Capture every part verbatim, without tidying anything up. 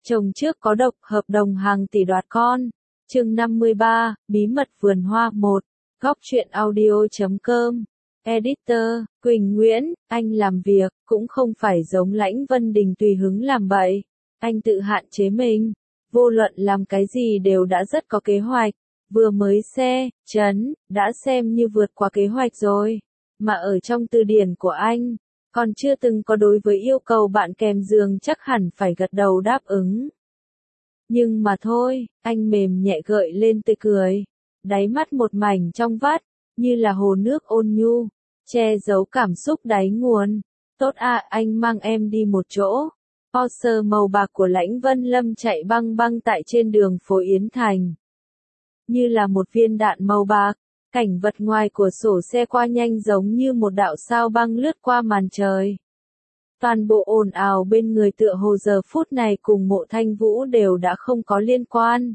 Chồng trước có độc, hợp đồng hàng tỷ đoạt con. Chương năm mươi ba, Bí mật vườn hoa một. Góc truyện audio chấm com. Editor, Quỳnh Nguyễn, anh làm việc, cũng không phải giống Lãnh Vân Đình tùy hứng làm bậy. Anh tự hạn chế mình. Vô luận làm cái gì đều đã rất có kế hoạch. Vừa mới xe, chấn, đã xem như vượt qua kế hoạch rồi. Mà ở trong từ điển của anh, còn chưa từng có đối với yêu cầu bạn kèm giường chắc hẳn phải gật đầu đáp ứng. Nhưng mà thôi, anh mềm nhẹ gợi lên tươi cười. Đáy mắt một mảnh trong vắt, như là hồ nước ôn nhu, che giấu cảm xúc đáy nguồn. Tốt à, anh mang em đi một chỗ. Porsche màu bạc của Lãnh Vân Lâm chạy băng băng tại trên đường phố Yến Thành. Như là một viên đạn màu bạc, cảnh vật ngoài của sổ xe qua nhanh giống như một đạo sao băng lướt qua màn trời. Toàn bộ ồn ào bên người tựa hồ giờ phút này cùng Mộ Thanh Vũ đều đã không có liên quan.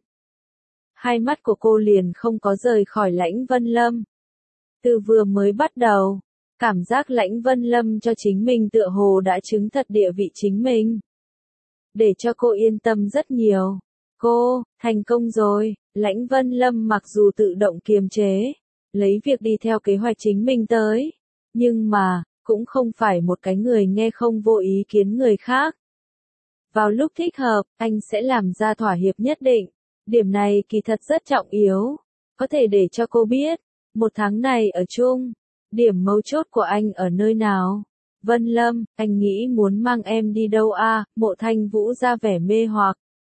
Hai mắt của cô liền không có rời khỏi Lãnh Vân Lâm. Từ vừa mới bắt đầu, cảm giác Lãnh Vân Lâm cho chính mình tựa hồ đã chứng thật địa vị chính mình. Để cho cô yên tâm rất nhiều. Cô, thành công rồi. Lãnh Vân Lâm mặc dù tự động kiềm chế, lấy việc đi theo kế hoạch chính mình tới. Nhưng mà, cũng không phải một cái người nghe không vô ý kiến người khác. Vào lúc thích hợp, anh sẽ làm ra thỏa hiệp nhất định. Điểm này kỳ thật rất trọng yếu. Có thể để cho cô biết, một tháng này ở chung, điểm mấu chốt của anh ở nơi nào. Vân Lâm, anh nghĩ muốn mang em đi đâu à? Mộ Thanh Vũ ra vẻ mê hoặc.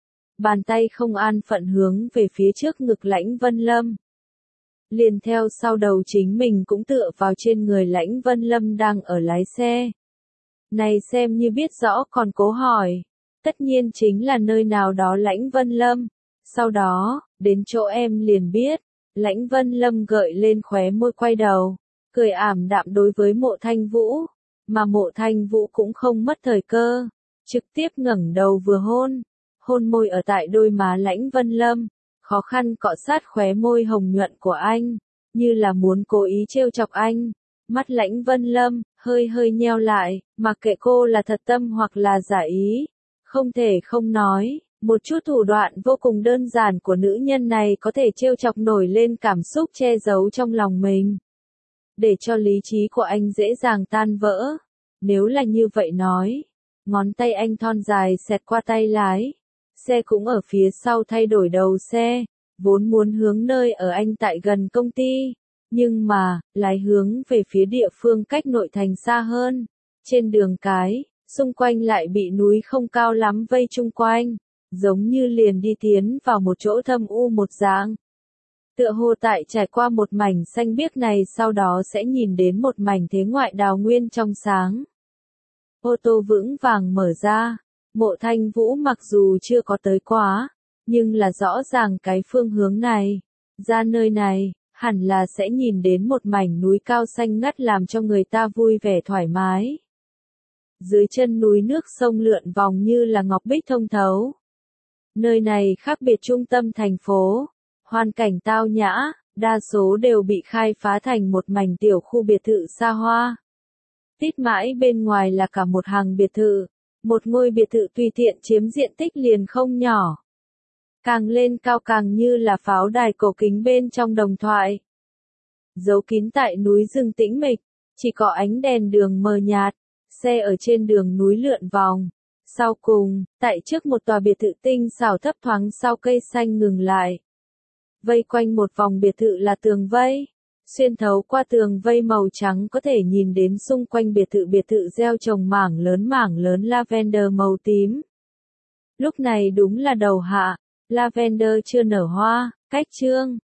Bàn tay không an phận hướng về phía trước ngực Lãnh Vân Lâm. Liền theo sau đầu chính mình cũng tựa vào trên người Lãnh Vân Lâm đang ở lái xe. Này xem như biết rõ còn cố hỏi. Tất nhiên chính là nơi nào đó Lãnh Vân Lâm. Sau đó, đến chỗ em liền biết. Lãnh Vân Lâm gợi lên khóe môi quay đầu. Cười ảm đạm đối với Mộ Thanh Vũ. Mà Mộ Thanh Vũ cũng không mất thời cơ. Trực tiếp ngẩng đầu vừa hôn. Hôn môi ở tại đôi má Lãnh Vân Lâm. Khó khăn cọ sát khóe môi hồng nhuận của anh, như là muốn cố ý trêu chọc anh. Mắt Lãnh Vân Lâm, hơi hơi nheo lại, mặc kệ cô là thật tâm hoặc là giả ý. Không thể không nói, một chút thủ đoạn vô cùng đơn giản của nữ nhân này có thể trêu chọc nổi lên cảm xúc che giấu trong lòng mình. Để cho lý trí của anh dễ dàng tan vỡ. Nếu là như vậy nói, ngón tay anh thon dài xẹt qua tay lái. Xe cũng ở phía sau thay đổi đầu xe, vốn muốn hướng nơi ở anh tại gần công ty, nhưng mà, lái hướng về phía địa phương cách nội thành xa hơn. Trên đường cái, xung quanh lại bị núi không cao lắm vây chung quanh, giống như liền đi tiến vào một chỗ thâm u một dạng. Tựa hồ tại trải qua một mảnh xanh biếc này sau đó sẽ nhìn đến một mảnh thế ngoại đào nguyên trong sáng. Ô tô vững vàng mở ra. Mộ Thanh Vũ mặc dù chưa có tới quá, nhưng là rõ ràng cái phương hướng này, ra nơi này, hẳn là sẽ nhìn đến một mảnh núi cao xanh ngắt làm cho người ta vui vẻ thoải mái. Dưới chân núi nước sông lượn vòng như là ngọc bích thông thấu. Nơi này khác biệt trung tâm thành phố, hoàn cảnh tao nhã, đa số đều bị khai phá thành một mảnh tiểu khu biệt thự xa hoa. Tít mãi bên ngoài là cả một hàng biệt thự. Một ngôi biệt thự tùy tiện chiếm diện tích liền không nhỏ. Càng lên cao càng như là pháo đài cổ kính bên trong đồng thoại. Giấu kín tại núi rừng tĩnh mịch, chỉ có ánh đèn đường mờ nhạt, xe ở trên đường núi lượn vòng. Sau cùng, tại trước một tòa biệt thự tinh xảo thấp thoáng sau cây xanh ngừng lại. Vây quanh một vòng biệt thự là tường vây. Xuyên thấu qua tường vây màu trắng có thể nhìn đến xung quanh biệt thự biệt thự gieo trồng mảng lớn mảng lớn lavender màu tím. Lúc này đúng là đầu hạ, lavender chưa nở hoa, cách trương,